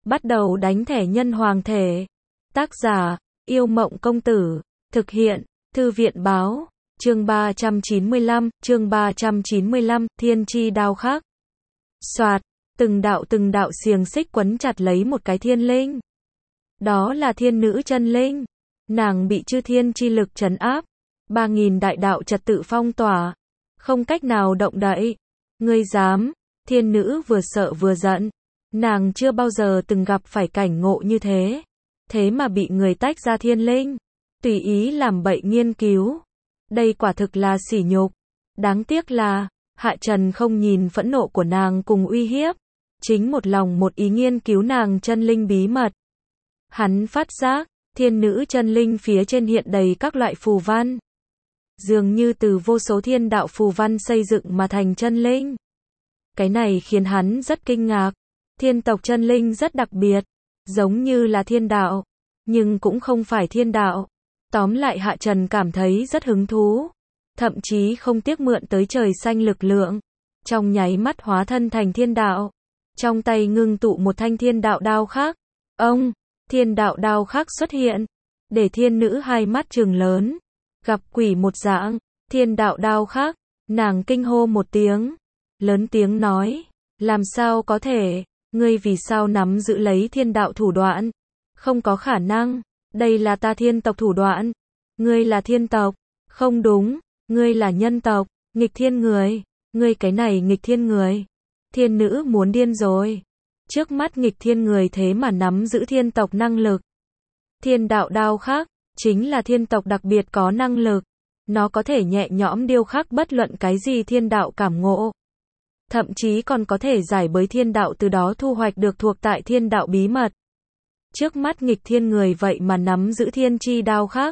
Bắt đầu đánh thẻ nhân hoàng thể. Tác giả, Yêu Mộng Công Tử. Thực hiện, Thư viện Báo. Chương 395, Thiên Chi Đao Khắc. Soạt, từng đạo xiềng xích quấn chặt lấy một cái thiên linh. Đó là thiên nữ chân linh. Nàng bị chư thiên chi lực trấn áp. 3.000 đại đạo trật tự phong tỏa. Không cách nào động đậy. Ngươi dám? Thiên nữ vừa sợ vừa giận. Nàng chưa bao giờ từng gặp phải cảnh ngộ như thế. Thế mà bị người tách ra thiên linh. Tùy ý làm bậy nghiên cứu. Đây quả thực là sỉ nhục. Đáng tiếc là, Hạ Trần không nhìn phẫn nộ của nàng cùng uy hiếp. Chính một lòng một ý nghiên cứu nàng chân linh bí mật. Hắn phát giác, thiên nữ chân linh phía trên hiện đầy các loại phù văn. Dường như từ vô số thiên đạo phù văn xây dựng mà thành chân linh. Cái này khiến hắn rất kinh ngạc. Thiên tộc chân linh rất đặc biệt, giống như là thiên đạo, nhưng cũng không phải thiên đạo. Tóm lại Hạ Trần cảm thấy rất hứng thú, thậm chí không tiếc mượn tới trời xanh lực lượng, trong nháy mắt hóa thân thành thiên đạo. Trong tay ngưng tụ một thanh thiên đạo đao khắc. Ông, thiên đạo đao khắc xuất hiện, để thiên nữ hai mắt trừng lớn, gặp quỷ một dạng. Thiên đạo đao khắc, nàng kinh hô một tiếng, lớn tiếng nói, làm sao có thể? Ngươi vì sao nắm giữ lấy thiên đạo thủ đoạn? Không có khả năng, đây là ta thiên tộc thủ đoạn. Ngươi là thiên tộc? Không đúng, ngươi là nhân tộc, nghịch thiên người. Ngươi cái này nghịch thiên người. Thiên nữ muốn điên rồi. Trước mắt nghịch thiên người thế mà nắm giữ thiên tộc năng lực. Thiên đạo đao khắc, chính là thiên tộc đặc biệt có năng lực. Nó có thể nhẹ nhõm điêu khắc bất luận cái gì thiên đạo cảm ngộ. Thậm chí còn có thể giải bới thiên đạo, từ đó thu hoạch được thuộc tại thiên đạo bí mật. Trước mắt nghịch thiên người vậy mà nắm giữ thiên chi đao khắc.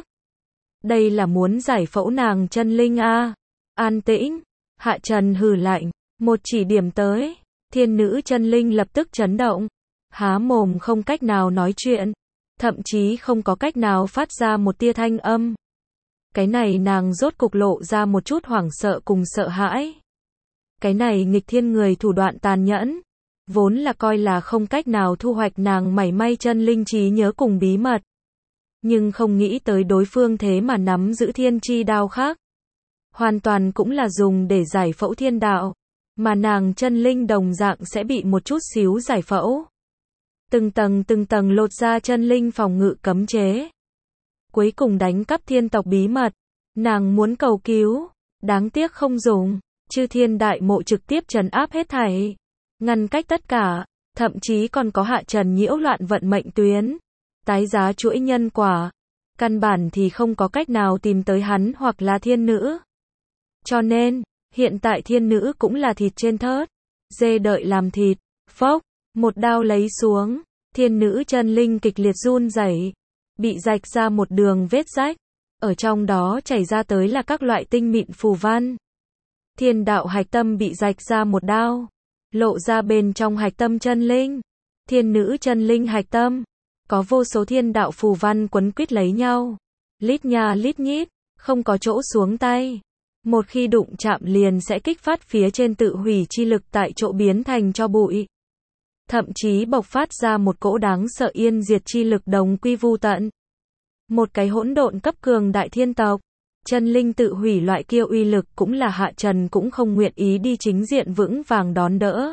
Đây là muốn giải phẫu nàng chân linh a. An tĩnh, Hạ Trần hừ lạnh, một chỉ điểm tới, thiên nữ chân linh lập tức chấn động, há mồm không cách nào nói chuyện, thậm chí không có cách nào phát ra một tia thanh âm. Cái này nàng rốt cục lộ ra một chút hoảng sợ cùng sợ hãi. Cái này nghịch thiên người thủ đoạn tàn nhẫn, vốn là coi là không cách nào thu hoạch nàng mảy may chân linh trí nhớ cùng bí mật. Nhưng không nghĩ tới đối phương thế mà nắm giữ thiên chi đao khắc. Hoàn toàn cũng là dùng để giải phẫu thiên đạo, mà nàng chân linh đồng dạng sẽ bị một chút xíu giải phẫu. Từng tầng lột ra chân linh phòng ngự cấm chế. Cuối cùng đánh cắp thiên tộc bí mật. Nàng muốn cầu cứu, đáng tiếc không dùng. Chư thiên đại mộ trực tiếp trấn áp hết thảy, ngăn cách tất cả, thậm chí còn có Hạ Trần nhiễu loạn vận mệnh tuyến, tái giá chuỗi nhân quả, căn bản thì không có cách nào tìm tới hắn hoặc là thiên nữ. Cho nên, hiện tại thiên nữ cũng là thịt trên thớt, dê đợi làm thịt. Phốc, một đao lấy xuống, thiên nữ chân linh kịch liệt run rẩy, bị rạch ra một đường vết rách, ở trong đó chảy ra tới là các loại tinh mịn phù văn. Thiên đạo hạch tâm bị rạch ra một đao, lộ ra bên trong hạch tâm chân linh. Thiên nữ chân linh hạch tâm, có vô số thiên đạo phù văn quấn quýt lấy nhau, lít nha lít nhít, không có chỗ xuống tay. Một khi đụng chạm liền sẽ kích phát phía trên tự hủy chi lực tại chỗ biến thành tro bụi. Thậm chí bộc phát ra một cỗ đáng sợ yên diệt chi lực đồng quy vu tận. Một cái hỗn độn cấp cường đại thiên tộc. Chân linh tự hủy loại kia uy lực cũng là Hạ Trần cũng không nguyện ý đi chính diện vững vàng đón đỡ.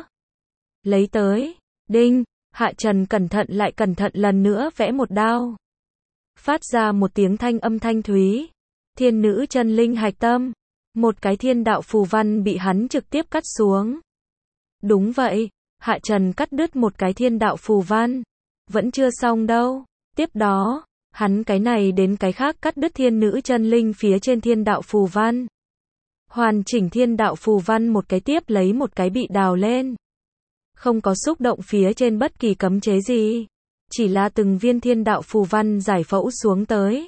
Lấy tới, đinh, Hạ Trần cẩn thận lại cẩn thận lần nữa vẽ một đao. Phát ra một tiếng thanh âm thanh thúy. Thiên nữ chân linh hạch tâm, một cái thiên đạo phù văn bị hắn trực tiếp cắt xuống. Đúng vậy, Hạ Trần cắt đứt một cái thiên đạo phù văn. Vẫn chưa xong đâu, tiếp đó, hắn cái này đến cái khác cắt đứt thiên nữ chân linh phía trên thiên đạo phù văn. Hoàn chỉnh thiên đạo phù văn một cái tiếp lấy một cái bị đào lên. Không có xúc động phía trên bất kỳ cấm chế gì. Chỉ là từng viên thiên đạo phù văn giải phẫu xuống tới.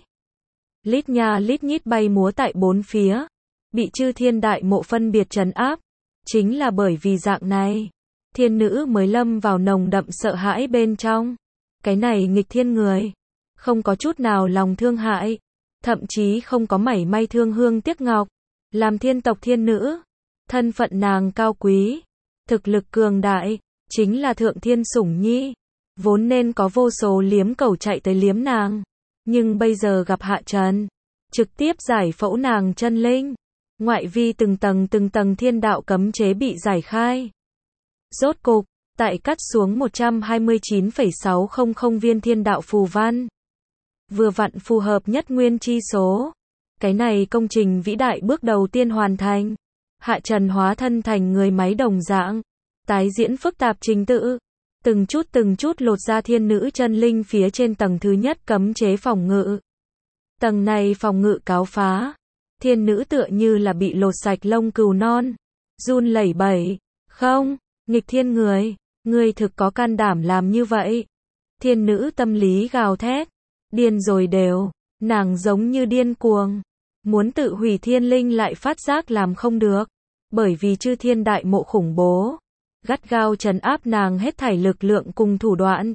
Lít nha lít nhít bay múa tại bốn phía. Bị chư thiên đại mộ phân biệt trấn áp. Chính là bởi vì dạng này, thiên nữ mới lâm vào nồng đậm sợ hãi bên trong. Cái này nghịch thiên người, không có chút nào lòng thương hại, thậm chí không có mảy may thương hương tiếc ngọc. Làm thiên tộc thiên nữ, thân phận nàng cao quý, thực lực cường đại, chính là thượng thiên sủng nhi. Vốn nên có vô số liếm cẩu chạy tới liếm nàng. Nhưng bây giờ gặp Hạ Trần. Trực tiếp giải phẫu nàng chân linh. Ngoại vi từng tầng thiên đạo cấm chế bị giải khai. Rốt cục, tại cắt xuống 129,600 viên thiên đạo phù văn. Vừa vặn phù hợp nhất nguyên chi số. Cái này công trình vĩ đại bước đầu tiên hoàn thành. Hạ Trần hóa thân thành người máy đồng dạng. Tái diễn phức tạp trình tự. Từng chút lột ra thiên nữ chân linh phía trên tầng thứ nhất cấm chế phòng ngự. Tầng này phòng ngự cáo phá. Thiên nữ tựa như là bị lột sạch lông cừu non. Run lẩy bẩy. Không, nghịch thiên người. Ngươi thực có can đảm làm như vậy. Thiên nữ tâm lý gào thét. Điên rồi đều. Nàng giống như điên cuồng. Muốn tự hủy thiên linh lại phát giác làm không được. Bởi vì chư thiên đại mộ khủng bố. Gắt gao trấn áp nàng hết thảy lực lượng cùng thủ đoạn.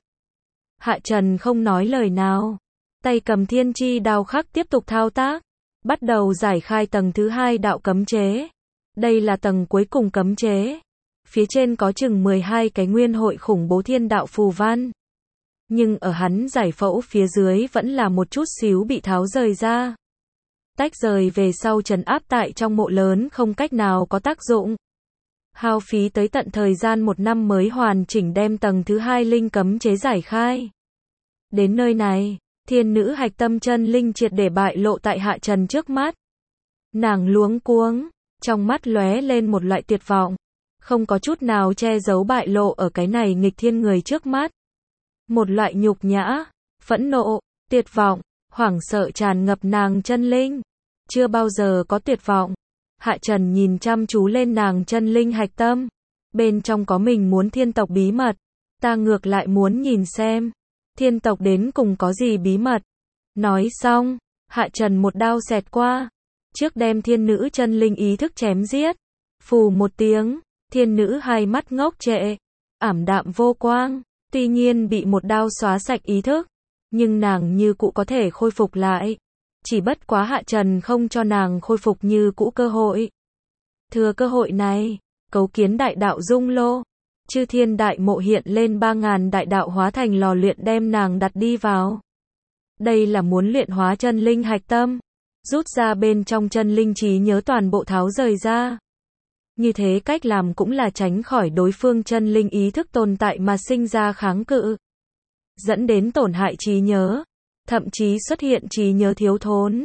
Hạ Trần không nói lời nào. Tay cầm thiên chi đao khắc tiếp tục thao tác. Bắt đầu giải khai tầng thứ hai đạo cấm chế. Đây là tầng cuối cùng cấm chế. Phía trên có chừng 12 cái nguyên hội khủng bố thiên đạo phù văn. Nhưng ở hắn giải phẫu phía dưới vẫn là một chút xíu bị tháo rời ra. Tách rời về sau trấn áp tại trong mộ lớn không cách nào có tác dụng. Hao phí tới tận thời gian 1 năm mới hoàn chỉnh đem tầng thứ hai linh cấm chế giải khai. Đến nơi này, thiên nữ hạch tâm chân linh triệt để bại lộ tại Hạ Trần trước mắt. Nàng luống cuống, trong mắt lóe lên một loại tuyệt vọng. Không có chút nào che giấu bại lộ ở cái này nghịch thiên người trước mắt. Một loại nhục nhã, phẫn nộ, tuyệt vọng, hoảng sợ tràn ngập nàng chân linh. Chưa bao giờ có tuyệt vọng. Hạ Trần nhìn chăm chú lên nàng chân linh hạch tâm. Bên trong có mình muốn thiên tộc bí mật. Ta ngược lại muốn nhìn xem. Thiên tộc đến cùng có gì bí mật. Nói xong, Hạ Trần một đao xẹt qua. Trước đem thiên nữ chân linh ý thức chém giết. Phù một tiếng, thiên nữ hai mắt ngốc trệ. Ảm đạm vô quang. Tuy nhiên bị một đao xóa sạch ý thức. Nhưng nàng như cũ có thể khôi phục lại. Chỉ bất quá Hạ Trần không cho nàng khôi phục như cũ cơ hội. Thừa cơ hội này, cấu kiến đại đạo dung lô. Chư thiên đại mộ hiện lên 3000 đại đạo hóa thành lò luyện đem nàng đặt đi vào. Đây là muốn luyện hóa chân linh hạch tâm. Rút ra bên trong chân linh trí nhớ toàn bộ tháo rời ra. Như thế cách làm cũng là tránh khỏi đối phương chân linh ý thức tồn tại mà sinh ra kháng cự. Dẫn đến tổn hại trí nhớ. Thậm chí xuất hiện trí nhớ thiếu thốn.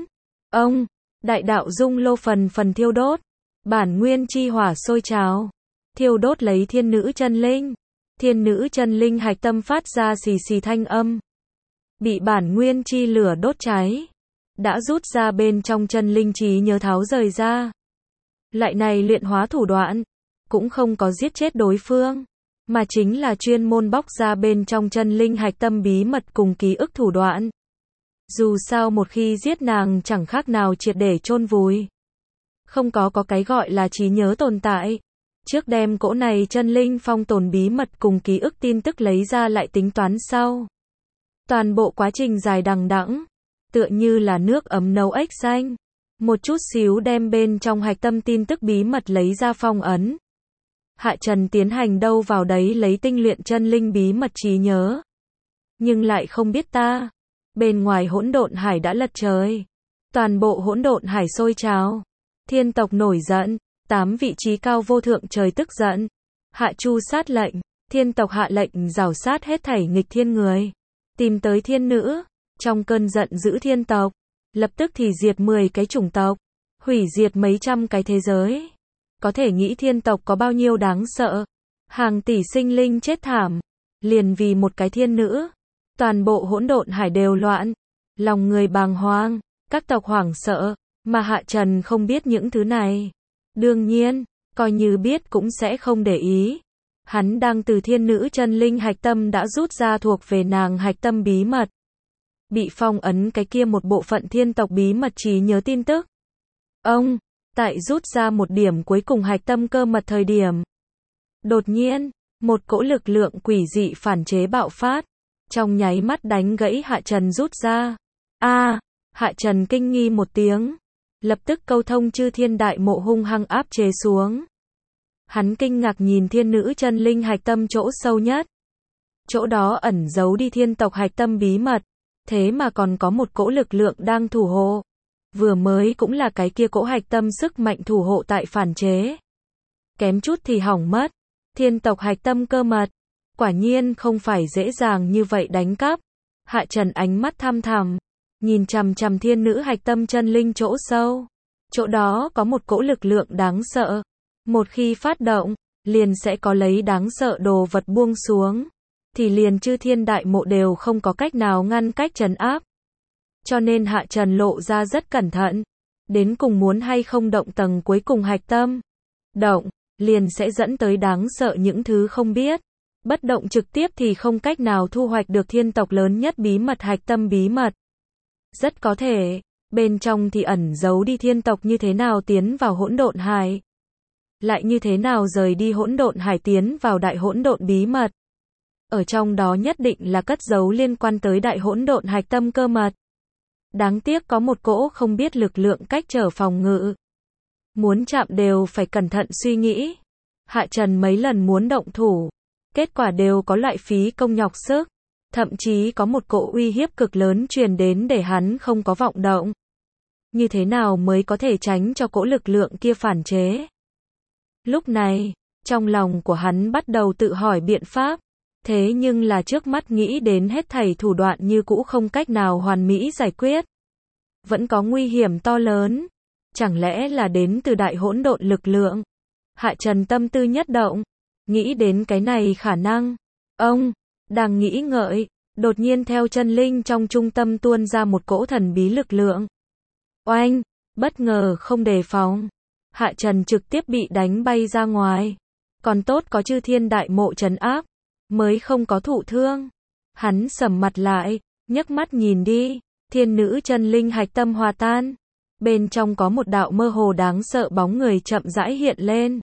Đại đạo dung lô phần thiêu đốt. Bản nguyên chi hỏa sôi trào. Thiêu đốt lấy thiên nữ chân linh. Thiên nữ chân linh hạch tâm phát ra xì xì thanh âm. Bị bản nguyên chi lửa đốt cháy. Đã rút ra bên trong chân linh trí nhớ tháo rời ra. Lại này luyện hóa thủ đoạn. Cũng không có giết chết đối phương. Mà chính là chuyên môn bóc ra bên trong chân linh hạch tâm bí mật cùng ký ức thủ đoạn. Dù sao một khi giết nàng chẳng khác nào triệt để chôn vùi. Không có cái gọi là trí nhớ tồn tại. Trước đem cỗ này chân linh phong tồn bí mật cùng ký ức tin tức lấy ra lại tính toán sau. Toàn bộ quá trình dài đằng đẵng, tựa như là nước ấm nấu ếch xanh. Một chút xíu đem bên trong hạch tâm tin tức bí mật lấy ra phong ấn. Hạ Trần tiến hành đâu vào đấy lấy tinh luyện chân linh bí mật trí nhớ. Nhưng lại không biết ta. Bên ngoài hỗn độn hải đã lật trời. Toàn bộ hỗn độn hải sôi trào. Thiên tộc nổi giận. 8 vị trí cao vô thượng trời tức giận. Hạ Chu sát lệnh. Thiên tộc hạ lệnh rào sát hết thảy nghịch thiên người. Tìm tới thiên nữ. Trong cơn giận dữ thiên tộc. Lập tức thì diệt 10 cái chủng tộc. Hủy diệt mấy trăm cái thế giới. Có thể nghĩ thiên tộc có bao nhiêu đáng sợ. Hàng tỷ sinh linh chết thảm. Liền vì một cái thiên nữ. Toàn bộ hỗn độn hải đều loạn. Lòng người bàng hoàng. Các tộc hoảng sợ. Mà Hạ Trần không biết những thứ này. Đương nhiên, coi như biết cũng sẽ không để ý. Hắn đang từ thiên nữ chân linh hạch tâm đã rút ra thuộc về nàng hạch tâm bí mật. Bị phong ấn cái kia một bộ phận thiên tộc bí mật trí nhớ tin tức. Tại rút ra một điểm cuối cùng hạch tâm cơ mật thời điểm. Đột nhiên, một cỗ lực lượng quỷ dị phản chế bạo phát. Trong nháy mắt đánh gãy Hạ Trần rút ra. Hạ Trần kinh nghi một tiếng. Lập tức câu thông chư thiên đại mộ hung hăng áp chế xuống. Hắn kinh ngạc nhìn thiên nữ chân linh hạch tâm chỗ sâu nhất. chỗ đó ẩn giấu đi thiên tộc hạch tâm bí mật, thế mà còn có một cỗ lực lượng đang thủ hộ. Vừa mới cũng là cái kia cỗ hạch tâm sức mạnh thủ hộ tại phản chế. Kém chút thì hỏng mất. Thiên tộc hạch tâm cơ mật, quả nhiên không phải dễ dàng như vậy đánh cắp. Hạ Trần ánh mắt thăm thẳm, nhìn chằm chằm thiên nữ hạch tâm chân linh chỗ sâu. Chỗ đó có một cỗ lực lượng đáng sợ. Một khi phát động, liền sẽ có lấy đáng sợ đồ vật buông xuống. Thì liền chư thiên đại mộ đều không có cách nào ngăn cách trấn áp. Cho nên Hạ Trần lộ ra rất cẩn thận. Đến cùng muốn hay không động tầng cuối cùng hạch tâm. Động, liền sẽ dẫn tới đáng sợ những thứ không biết. Bất động trực tiếp thì không cách nào thu hoạch được thiên tộc lớn nhất bí mật hạch tâm bí mật. Rất có thể, bên trong thì ẩn giấu đi thiên tộc như thế nào tiến vào hỗn độn hải. Lại như thế nào rời đi hỗn độn hải tiến vào đại hỗn độn bí mật. Ở trong đó nhất định là cất giấu liên quan tới đại hỗn độn hạch tâm cơ mật. Đáng tiếc có một cỗ không biết lực lượng cách trở phòng ngự. Muốn chạm đều phải cẩn thận suy nghĩ. Hạ Trần mấy lần muốn động thủ. Kết quả đều có loại phí công nhọc sức. Thậm chí có một cỗ uy hiếp cực lớn truyền đến để hắn không có vọng động. Như thế nào mới có thể tránh cho cỗ lực lượng kia phản chế? Lúc này, trong lòng của hắn bắt đầu tự hỏi biện pháp. Thế nhưng là trước mắt nghĩ đến hết thảy thủ đoạn như cũ không cách nào hoàn mỹ giải quyết. Vẫn có nguy hiểm to lớn. Chẳng lẽ là đến từ đại hỗn độn lực lượng? Hạ Trần tâm tư nhất động. Nghĩ đến cái này khả năng. Ông, đang nghĩ ngợi, đột nhiên theo chân linh trong trung tâm tuôn ra một cỗ thần bí lực lượng. Oanh, bất ngờ không đề phòng. Hạ Trần trực tiếp bị đánh bay ra ngoài. Còn tốt có chư thiên đại mộ trấn áp, mới không có thụ thương. Hắn sầm mặt lại, nhấc mắt nhìn đi, thiên nữ chân linh hạch tâm hòa tan. Bên trong có một đạo mơ hồ đáng sợ bóng người chậm rãi hiện lên.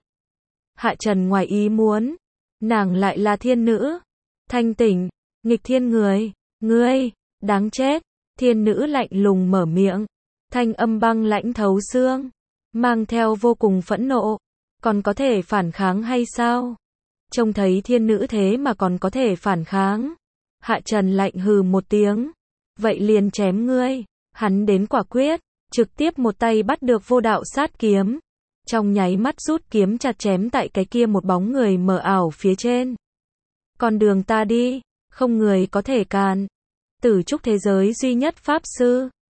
Hạ Trần ngoài ý muốn, nàng lại là thiên nữ. Thanh tỉnh, nghịch thiên người, ngươi, đáng chết. Thiên nữ lạnh lùng mở miệng, thanh âm băng lãnh thấu xương, mang theo vô cùng phẫn nộ. Còn có thể phản kháng hay sao? Trông thấy thiên nữ thế mà còn có thể phản kháng. Hạ Trần lạnh hừ một tiếng. Vậy liền chém ngươi. Hắn đến quả quyết, trực tiếp một tay bắt được vô đạo sát kiếm. Trong nháy mắt rút kiếm chặt chém tại cái kia một bóng người mờ ảo phía trên. Con đường ta đi, không người có thể cản. Tử trúc thế giới duy nhất pháp sư,